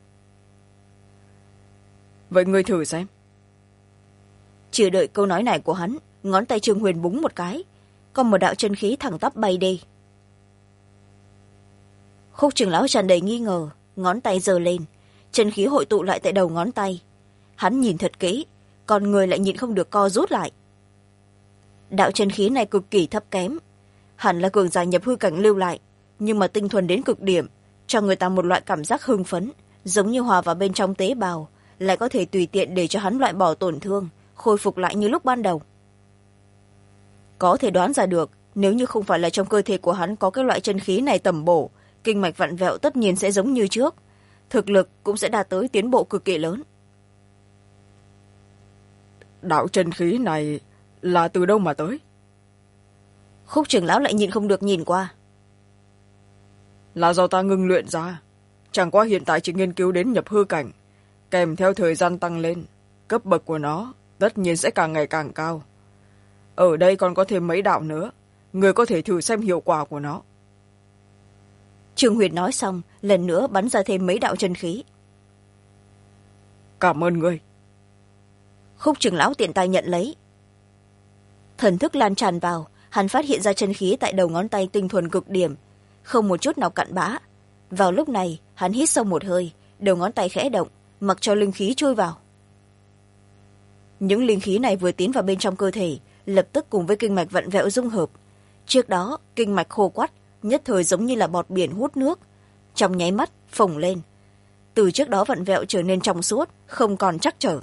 Vậy ngươi thử xem. Chưa đợi câu nói này của hắn, ngón tay Trương Huyền búng một cái, còn một đạo chân khí thẳng tắp bay đi. Khúc trưởng lão tràn đầy nghi ngờ, ngón tay giơ lên, chân khí hội tụ lại tại đầu ngón tay. Hắn nhìn thật kỹ, còn người lại nhịn không được co rút lại. Đạo chân khí này cực kỳ thấp kém, hẳn là cường giả nhập hư cảnh lưu lại, nhưng mà tinh thuần đến cực điểm, cho người ta một loại cảm giác hưng phấn, giống như hòa vào bên trong tế bào, lại có thể tùy tiện để cho hắn loại bỏ tổn thương, khôi phục lại như lúc ban đầu. Có thể đoán ra được, nếu như không phải là trong cơ thể của hắn có cái loại chân khí này tầm bổ, kinh mạch vặn vẹo tất nhiên sẽ giống như trước, thực lực cũng sẽ đạt tới tiến bộ cực kỳ lớn. Đạo chân khí này là từ đâu mà tới? Khúc trưởng lão lại nhìn không được nhìn qua. Là do ta ngưng luyện ra, chẳng qua hiện tại chỉ nghiên cứu đến nhập hư cảnh, kèm theo thời gian tăng lên, cấp bậc của nó tất nhiên sẽ càng ngày càng cao. Ở đây còn có thêm mấy đạo nữa, người có thể thử xem hiệu quả của nó. Trương Huyền nói xong, lần nữa bắn ra thêm mấy đạo chân khí. Cảm ơn ngươi. Khúc trưởng lão tiện tay nhận lấy. Thần thức lan tràn vào, hắn phát hiện ra chân khí tại đầu ngón tay tinh thuần cực điểm, không một chút nào cặn bã. Vào lúc này, hắn hít sâu một hơi, đầu ngón tay khẽ động, mặc cho linh khí trôi vào. Những linh khí này vừa tiến vào bên trong cơ thể, lập tức cùng với kinh mạch vặn vẹo dung hợp. Trước đó, kinh mạch khô quắt, nhất thời giống như là bọt biển hút nước, trong nháy mắt phồng lên. Từ trước đó vặn vẹo trở nên trong suốt, không còn trắc trở.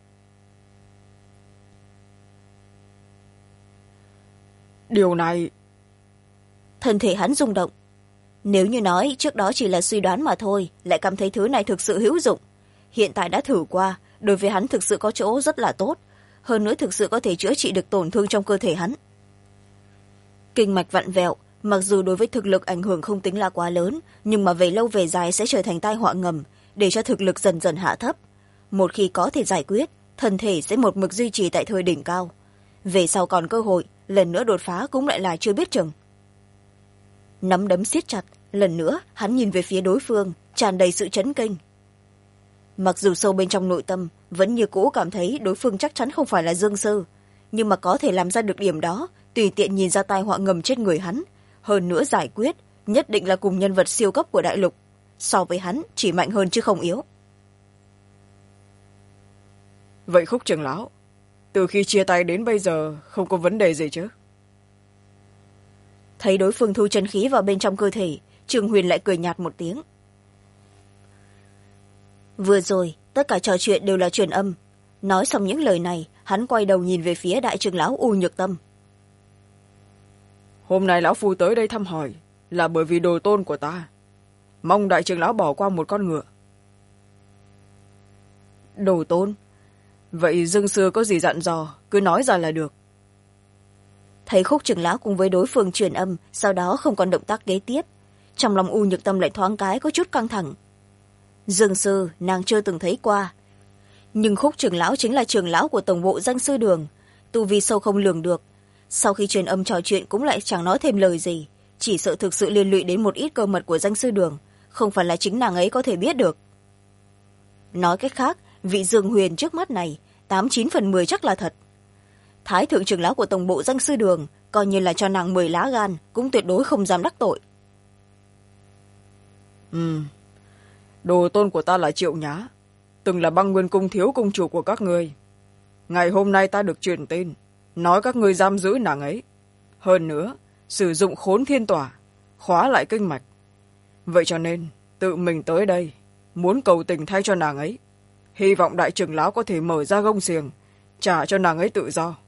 Điều này... Thân thể hắn rung động. Nếu như nói trước đó chỉ là suy đoán mà thôi, lại cảm thấy thứ này thực sự hữu dụng. Hiện tại đã thử qua, đối với hắn thực sự có chỗ rất là tốt, hơn nữa thực sự có thể chữa trị được tổn thương trong cơ thể hắn. Kinh mạch vặn vẹo, mặc dù đối với thực lực ảnh hưởng không tính là quá lớn, nhưng mà về lâu về dài sẽ trở thành tai họa ngầm, để cho thực lực dần dần hạ thấp. Một khi có thể giải quyết, thân thể sẽ một mực duy trì tại thời đỉnh cao. Về sau còn cơ hội, lần nữa đột phá cũng lại là chưa biết chừng. Nắm đấm siết chặt, lần nữa hắn nhìn về phía đối phương, tràn đầy sự chấn kinh. Mặc dù sâu bên trong nội tâm vẫn như cũ cảm thấy đối phương chắc chắn không phải là Dương Sư, nhưng mà có thể làm ra được điểm đó, tùy tiện nhìn ra tai họa ngầm trên người hắn, hơn nữa giải quyết nhất định là cùng nhân vật siêu cấp của đại lục, so với hắn chỉ mạnh hơn chứ không yếu. Vậy Khúc trưởng lão, từ khi chia tay đến bây giờ không có vấn đề gì chứ? Thấy đối phương thu chân khí vào bên trong cơ thể, Trương Huyền lại cười nhạt một tiếng. Vừa rồi tất cả trò chuyện đều là truyền âm. Nói xong những lời này, hắn quay đầu nhìn về phía đại trưởng lão U Nhược Tâm. Hôm nay lão phu tới đây thăm hỏi là bởi vì đồ tôn của ta, mong đại trưởng lão bỏ qua một con ngựa. Đồ tôn? Vậy Dương Sư có gì dặn dò cứ nói ra là được. Thấy Khúc trưởng lão cùng với đối phương truyền âm, sau đó không còn động tác kế tiếp, trong lòng U Nhược Tâm lại thoáng cái có chút căng thẳng. Dương Sư nàng chưa từng thấy qua, nhưng Khúc trưởng lão chính là trưởng lão của tổng bộ Danh Sư Đường, tu vi sâu không lường được. Sau khi truyền âm trò chuyện cũng lại chẳng nói thêm lời gì, chỉ sợ thực sự liên lụy đến một ít cơ mật của Danh Sư Đường, không phải là chính nàng ấy có thể biết được. Nói cách khác, vị Dương Huyền trước mắt này 89/10 chắc là thật. Thái thượng trưởng lão của tổng bộ Danh Sư Đường coi như là cho nàng 10 lá gan cũng tuyệt đối không dám đắc tội. Đồ tôn của ta là Triệu Nhã, từng là Băng Nguyên Cung thiếu cung chủ của các ngươi. Ngày hôm nay ta được truyền tin, nói các ngươi giam giữ nàng ấy, hơn nữa sử dụng Khốn Thiên Tỏa khóa lại kinh mạch. Vậy cho nên tự mình tới đây muốn cầu tình thay cho nàng ấy, hy vọng đại trưởng lão có thể mở ra gông xiềng trả cho nàng ấy tự do.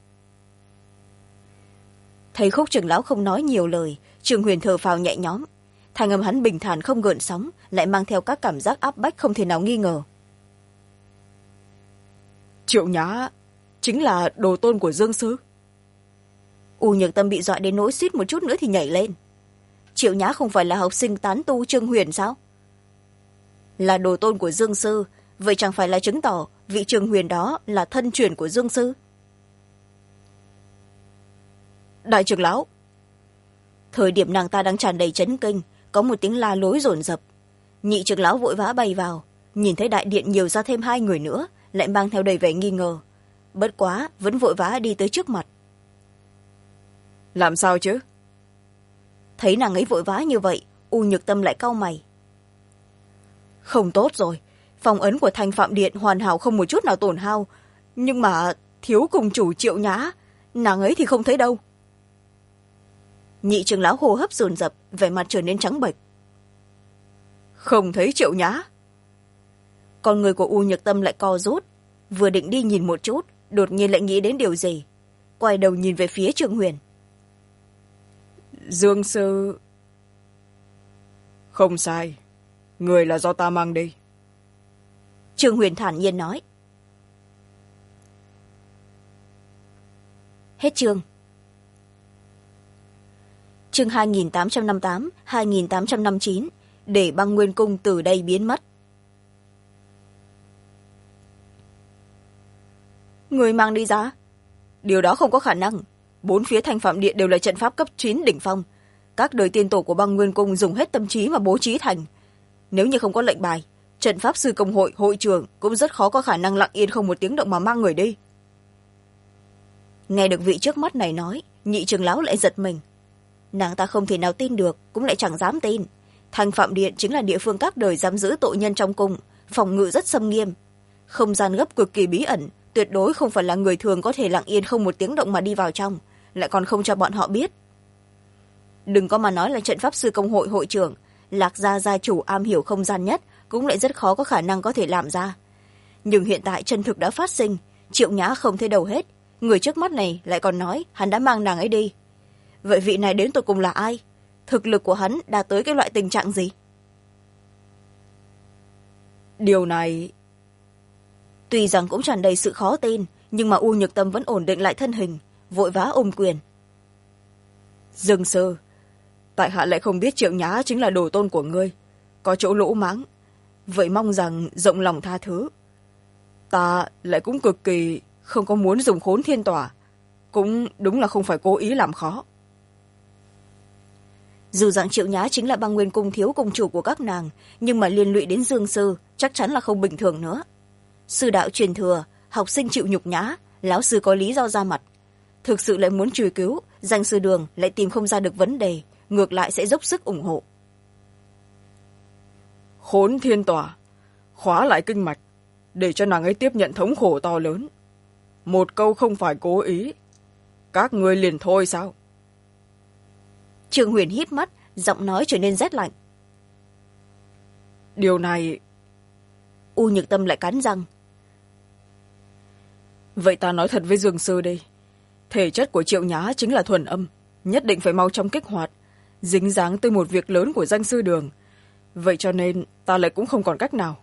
Thấy Khúc trưởng lão không nói nhiều lời, Trương Huyền thở phào nhẹ nhõm. Thanh âm hắn bình thản không gợn sóng, lại mang theo các cảm giác áp bách không thể nào nghi ngờ. Triệu Nhã chính là đồ tôn của Dương Sư? U Nhược Tâm bị dọa đến nỗi suýt một chút nữa thì nhảy lên. Triệu Nhã không phải là học sinh tán tu Trương Huyền sao? là đồ tôn của Dương sư, vậy chẳng phải là chứng tỏ vị Trường Huyền đó là thân truyền của Dương sư? Đại trưởng lão. Thời điểm nàng ta đang tràn đầy chấn kinh, có một tiếng la lối dồn dập. Nhị trưởng lão vội vã bay vào, nhìn thấy đại điện nhiều ra thêm 2 người nữa, lại mang theo đầy vẻ nghi ngờ. Bất quá vẫn vội vã đi tới trước mặt. Làm sao chứ? Thấy nàng ấy vội vã như vậy, U Nhược Tâm lại cau mày. Không tốt rồi, phong ấn của Thanh Phạm Điện hoàn hảo không một chút nào tổn hao, nhưng mà thiếu cùng chủ Triệu Nhã, nàng ấy thì không thấy đâu. Nhị trưởng lão hô hấp dồn dập, vẻ mặt trở nên trắng bệch. Không thấy Triệu Nhã? Con người của U Nhược Tâm lại co rút, vừa định đi nhìn một chút, đột nhiên lại nghĩ đến điều gì, quay đầu nhìn về phía Trường Huyền. Dương sư. Không sai, người là do ta mang đi. Trường Huyền thản nhiên nói. Hết chương. Chương 2858, 2859, để băng nguyên cung từ đây biến mất. Người mang đi ra? Điều đó không có khả năng. 4 phía Thanh Phạm Điện đều là trận pháp cấp 9 đỉnh phong. Các đời tiên tổ của băng nguyên cung dùng hết tâm trí mà bố trí thành. Nếu như không có lệnh bài, trận pháp sư công hội, hội trưởng cũng rất khó có khả năng lặng yên không một tiếng động mà mang người đi. Nghe được vị trước mắt này nói, nhị trưởng lão lại giật mình. Nàng ta không thể nào tin được, cũng lại chẳng dám tin. Thanh Phạm Điện chính là địa phương các đời giam giữ tội nhân trong cung, phòng ngự rất xâm nghiêm. Không gian gấp cực kỳ bí ẩn, tuyệt đối không phải là người thường có thể lặng yên không một tiếng động mà đi vào trong, lại còn không cho bọn họ biết. Đừng có mà nói là trận pháp sư công hội hội trưởng, Lạc gia gia chủ am hiểu không gian nhất cũng lại rất khó có khả năng có thể làm ra. Nhưng hiện tại chân thực đã phát sinh, Triệu Nhã không thấy đầu hết, người trước mắt này lại còn nói hắn đã mang nàng ấy đi. Vậy vị này đến tột cùng là ai? Thực lực của hắn đạt tới cái loại tình trạng gì? Điều này... Tuy rằng cũng tràn đầy sự khó tin, nhưng mà U Nhược Tâm vẫn ổn định lại thân hình, vội vã ôm quyền. Dương sư, tại hạ lại không biết Triệu Nhã chính là đồ tôn của ngươi, có chỗ lỗ mãng, vậy mong rằng rộng lòng tha thứ. Ta lại cũng cực kỳ không có muốn dùng Khốn Thiên Tỏa, cũng đúng là không phải cố ý làm khó. Dù rằng Triệu Nhã chính là băng nguyên cung thiếu cung chủ của các nàng, nhưng mà liên lụy đến Dương sư chắc chắn là không bình thường nữa. Sư đạo truyền thừa, học sinh chịu nhục nhã, lão sư có lý do ra mặt. Thực sự lại muốn truy cứu, danh sư Đường lại tìm không ra được vấn đề, ngược lại sẽ dốc sức ủng hộ. Khốn Thiên Tỏa, khóa lại kinh mạch, để cho nàng ấy tiếp nhận thống khổ to lớn. Một câu không phải cố ý, các ngươi liền thôi sao? Trường Huyền híp mắt, giọng nói trở nên rét lạnh. Điều này... U Nhược Tâm lại cắn răng. Vậy ta nói thật với Dương sư đi. Thể chất của Triệu Nhã chính là thuần âm, nhất định phải mau chóng kích hoạt, dính dáng tới một việc lớn của danh sư Đường. Vậy cho nên ta lại cũng không còn cách nào.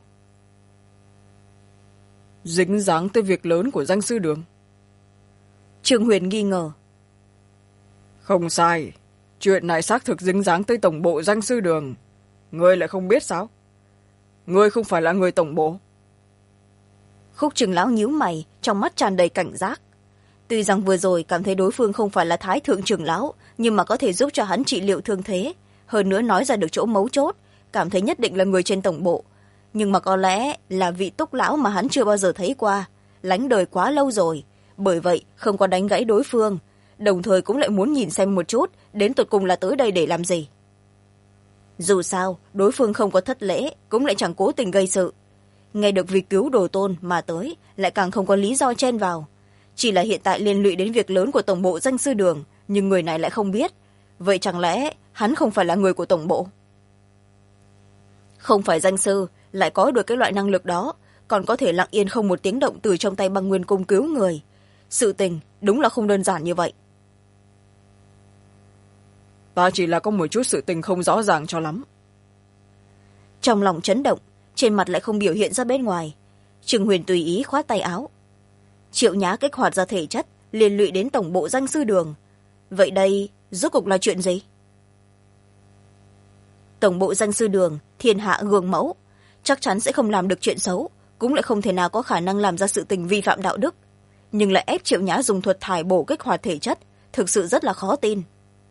Dính dáng tới việc lớn của danh sư Đường? Trường Huyền nghi ngờ. Không sai, chuyện này xác thực dính dáng tới tổng bộ danh sư Đường. Ngươi lại không biết sao? Ngươi không phải là người tổng bộ. Khúc trưởng lão nhíu mày, trong mắt tràn đầy cảnh giác. Tuy rằng vừa rồi cảm thấy đối phương không phải là thái thượng trưởng lão, nhưng mà có thể giúp cho hắn trị liệu thương thế, hơn nữa nói ra được chỗ mấu chốt, cảm thấy nhất định là người trên tổng bộ. Nhưng mà có lẽ là vị túc lão mà hắn chưa bao giờ thấy qua, lánh đời quá lâu rồi, bởi vậy không có đánh gãy đối phương, đồng thời cũng lại muốn nhìn xem một chút đến tột cùng là tới đây để làm gì. Dù sao, đối phương không có thất lễ, cũng lại chẳng cố tình gây sự. Nghe được vì cứu đồ tôn mà tới, lại càng không có lý do chen vào. Chỉ là hiện tại liên lụy đến việc lớn của tổng bộ danh sư Đường, nhưng người này lại không biết. Vậy chẳng lẽ hắn không phải là người của tổng bộ? Không phải danh sư, lại có được cái loại năng lực đó, còn có thể lặng yên không một tiếng động từ trong tay băng nguyên cung cứu người. Sự tình đúng là không đơn giản như vậy. Ta chỉ là có một chút sự tình không rõ ràng cho lắm. Trong lòng chấn động, trên mặt lại không biểu hiện ra bên ngoài. Trường Huyền tùy ý khoát tay áo. Triệu Nhã kích hoạt ra thể chất, liên lụy đến tổng bộ danh sư Đường. Vậy đây rốt cuộc là chuyện gì? Tổng bộ danh sư Đường, thiên hạ gương mẫu. chắc chắn sẽ không làm được chuyện xấu, cũng lại không thể nào có khả năng làm ra sự tình vi phạm đạo đức, nhưng lại ép Triệu Nhã dùng thuật thải bổ kích hoạt thể chất, thực sự rất là khó tin.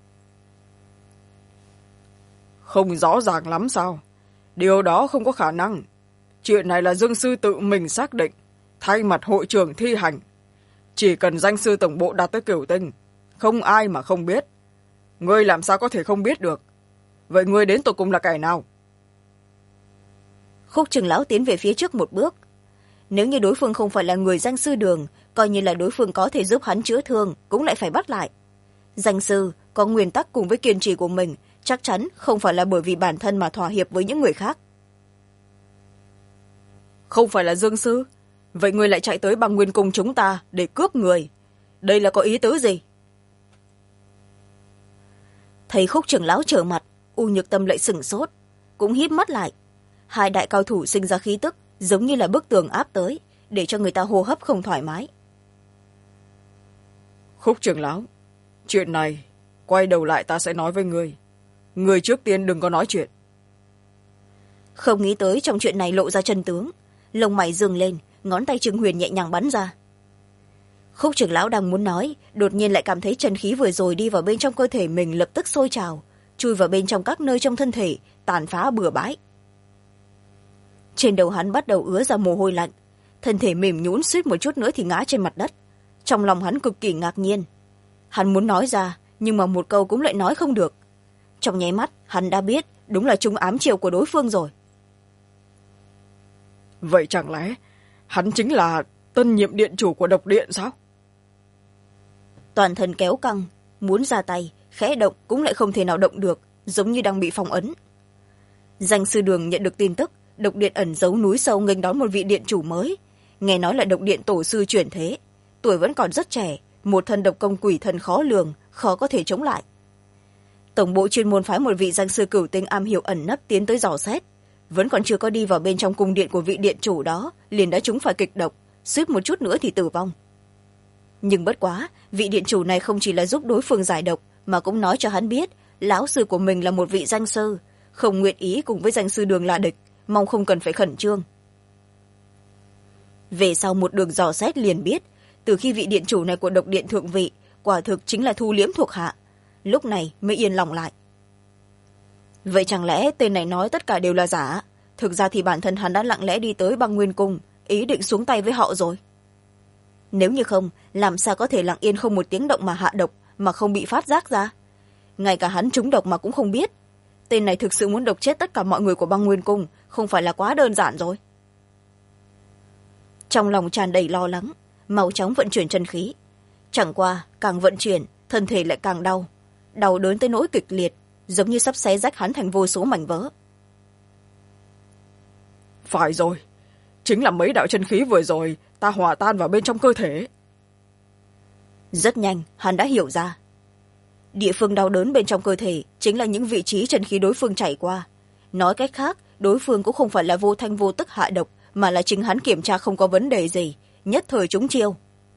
Không rõ ràng lắm sao? Điều đó không có khả năng. Chuyện này là Dương sư tự mình xác định, thay mặt hội trưởng thi hành. Chỉ cần danh sư tổng bộ đạt tới cửu tinh, không ai mà không biết. Ngươi làm sao có thể không biết được? Vậy ngươi đến tột cùng là kẻ nào? Khúc trưởng lão tiến về phía trước một bước. Nếu như đối phương không phải là người danh sư Đường, coi như là đối phương có thể giúp hắn chữa thương, cũng lại phải bắt lại. Danh sư có nguyên tắc cùng với kiên trì của mình, chắc chắn không phải là bởi vì bản thân mà thỏa hiệp với những người khác. Không phải là Dương sư? Vậy ngươi lại chạy tới Băng Nguyên cung chúng ta để cướp người. Đây là có ý tứ gì? Thấy Khúc trưởng lão trở mặt, U Nhược Tâm lại sửng sốt, cũng híp mắt lại. Hai đại cao thủ sinh ra khí tức giống như là bức tường áp tới, để cho người ta hô hấp không thoải mái. Khúc trưởng lão, chuyện này quay đầu lại ta sẽ nói với ngươi. Ngươi trước tiên đừng có nói chuyện. Không nghĩ tới trong chuyện này lộ ra chân tướng, lông mày dương lên, ngón tay Trương Huyền nhẹ nhàng bắn ra. Khúc trưởng lão đang muốn nói, đột nhiên lại cảm thấy chân khí vừa rồi đi vào bên trong cơ thể mình lập tức sôi trào, chui vào bên trong các nơi trong thân thể, tàn phá bừa bãi. Trên đầu hắn bắt đầu ứa ra mồ hôi lạnh, thân thể mềm nhũn suýt một chút nữa thì ngã trên mặt đất. Trong lòng hắn cực kỳ ngạc nhiên. Hắn muốn nói ra, nhưng mà một câu cũng lại nói không được. Trong nháy mắt, hắn đã biết đúng là trúng ám chiêu của đối phương rồi. Vậy chẳng lẽ hắn chính là tân nhiệm điện chủ của độc điện sao? Toàn thân kéo căng, muốn ra tay, khẽ động cũng lại không thể nào động được, giống như đang bị phong ấn. Danh sư Đường nhận được tin tức, độc điện ẩn giấu núi sâu nghênh đón một vị điện chủ mới. Nghe nói là độc điện tổ sư chuyển thế, tuổi vẫn còn rất trẻ, một thân độc công quỷ thần khó lường, khó có thể chống lại. Tổng bộ chuyên môn phái một vị danh sư cửu tinh am hiểu ẩn nấp tiến tới dò xét, vẫn còn chưa có đi vào bên trong cung điện của vị điện chủ đó, liền đã trúng phải kịch độc, suýt một chút nữa thì tử vong. Nhưng bất quá, vị điện chủ này không chỉ là giúp đối phương giải độc, mà cũng nói cho hắn biết lão sư của mình là một vị danh sư, không nguyện ý cùng với danh sư Đường là địch, mong không cần phải khẩn trương. Về sau một đường dò xét liền biết, từ khi vị điện chủ này của độc điện thượng vị, quả thực chính là thu liếm thuộc hạ, lúc này mới yên lòng lại. Vậy chẳng lẽ tên này nói tất cả đều là giả? Thực ra thì bản thân hắn đã lặng lẽ đi tới Băng Nguyên cung, ý định xuống tay với họ rồi. Nếu như không, làm sao có thể lặng yên không một tiếng động mà hạ độc, mà không bị phát giác ra? Ngay cả hắn trúng độc mà cũng không biết. Tên này thực sự muốn độc chết tất cả mọi người của Băng Nguyên cung, không phải là quá đơn giản rồi. Trong lòng tràn đầy lo lắng, mau chóng vận chuyển chân khí. Chẳng qua, càng vận chuyển, thân thể lại càng đau. Đau đớn tới nỗi kịch liệt, giống như sắp xé rách hắn thành vô số mảnh vỡ. Phải rồi, chính là mấy đạo chân khí vừa rồi ta hòa tan vào bên trong cơ thể. Rất nhanh, hắn đã hiểu ra. Địa phương đau đớn bên trong cơ thể chính là những vị trí chân khí đối phương chảy qua. Nói cách khác, đối phương cũng không phải là vô thanh vô tức hạ độc, mà là chính hắn kiểm tra không có vấn đề gì, nhất thời trúng chiêu.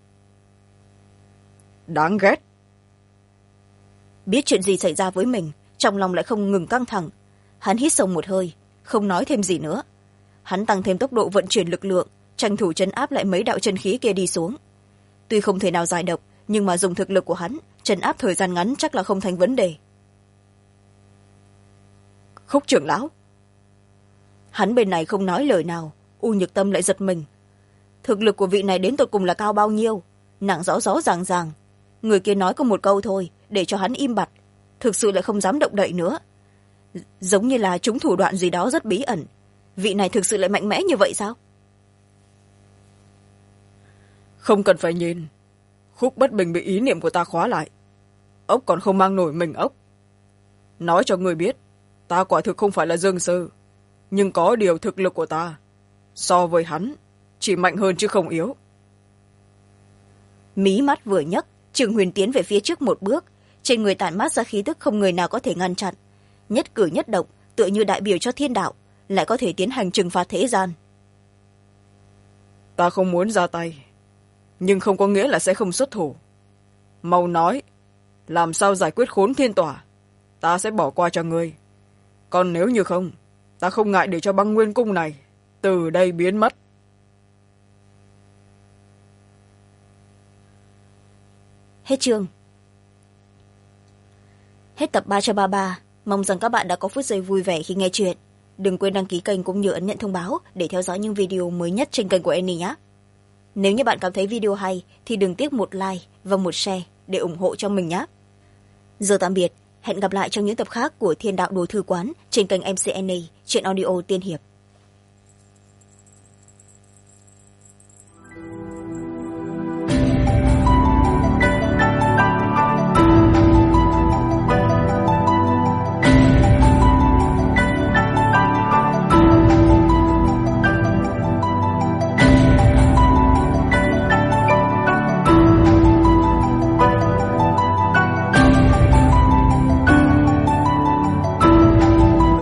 Đáng ghét. Biết chuyện gì xảy ra với mình, trong lòng lại không ngừng căng thẳng. Hắn hít sâu một hơi, không nói thêm gì nữa. Hắn tăng thêm tốc độ vận chuyển lực lượng, tranh thủ trấn áp lại mấy đạo chân khí kia đi xuống. Tuy không thể nào giải độc, nhưng mà dùng thực lực của hắn, trấn áp thời gian ngắn chắc là không thành vấn đề. Khúc trưởng lão. Hắn bên này không nói lời nào, U Nhược Tâm lại giật mình. Thực lực của vị này đến tột cùng là cao bao nhiêu? Nàng rõ rõ ràng ràng. Người kia nói có một câu thôi, để cho hắn im bặt. Thực sự lại không dám động đậy nữa. Giống như là chúng thủ đoạn gì đó rất bí ẩn. Vị này thực sự lại mạnh mẽ như vậy sao? Không cần phải nhìn. Khúc Bất Bình bị ý niệm của ta khóa lại. Ốc còn không mang nổi mình ốc. Nói cho người biết, ta quả thực không phải là Dương sư, nhưng có điều thực lực của ta so với hắn chỉ mạnh hơn chứ không yếu. Mí mắt vừa nhấc, Trương Huyền tiến về phía trước một bước, trên người tản mát ra khí tức không người nào có thể ngăn chặn, nhất cử nhất động tựa như đại biểu cho thiên đạo, lại có thể tiến hành trừng phạt thế gian. Ta không muốn ra tay, nhưng không có nghĩa là sẽ không xuất thủ. Mau nói, làm sao giải quyết Khốn Thiên Tỏa, ta sẽ bỏ qua cho ngươi. Còn nếu như không, ta không ngại để cho Băng Nguyên cung này từ đây biến mất. Hết chương. Hết tập 333. Mong rằng các bạn đã có phút giây vui vẻ khi nghe chuyện. Đừng quên đăng ký kênh cũng như ấn nhận thông báo để theo dõi những video mới nhất trên kênh của Annie nhé. Nếu như bạn cảm thấy video hay thì đừng tiếc một like và một share để ủng hộ cho mình nhé. Giờ tạm biệt, hẹn gặp lại trong những tập khác của Thiên Đạo Đồ Thư Quán trên kênh MC Annie, truyện audio tiên hiệp.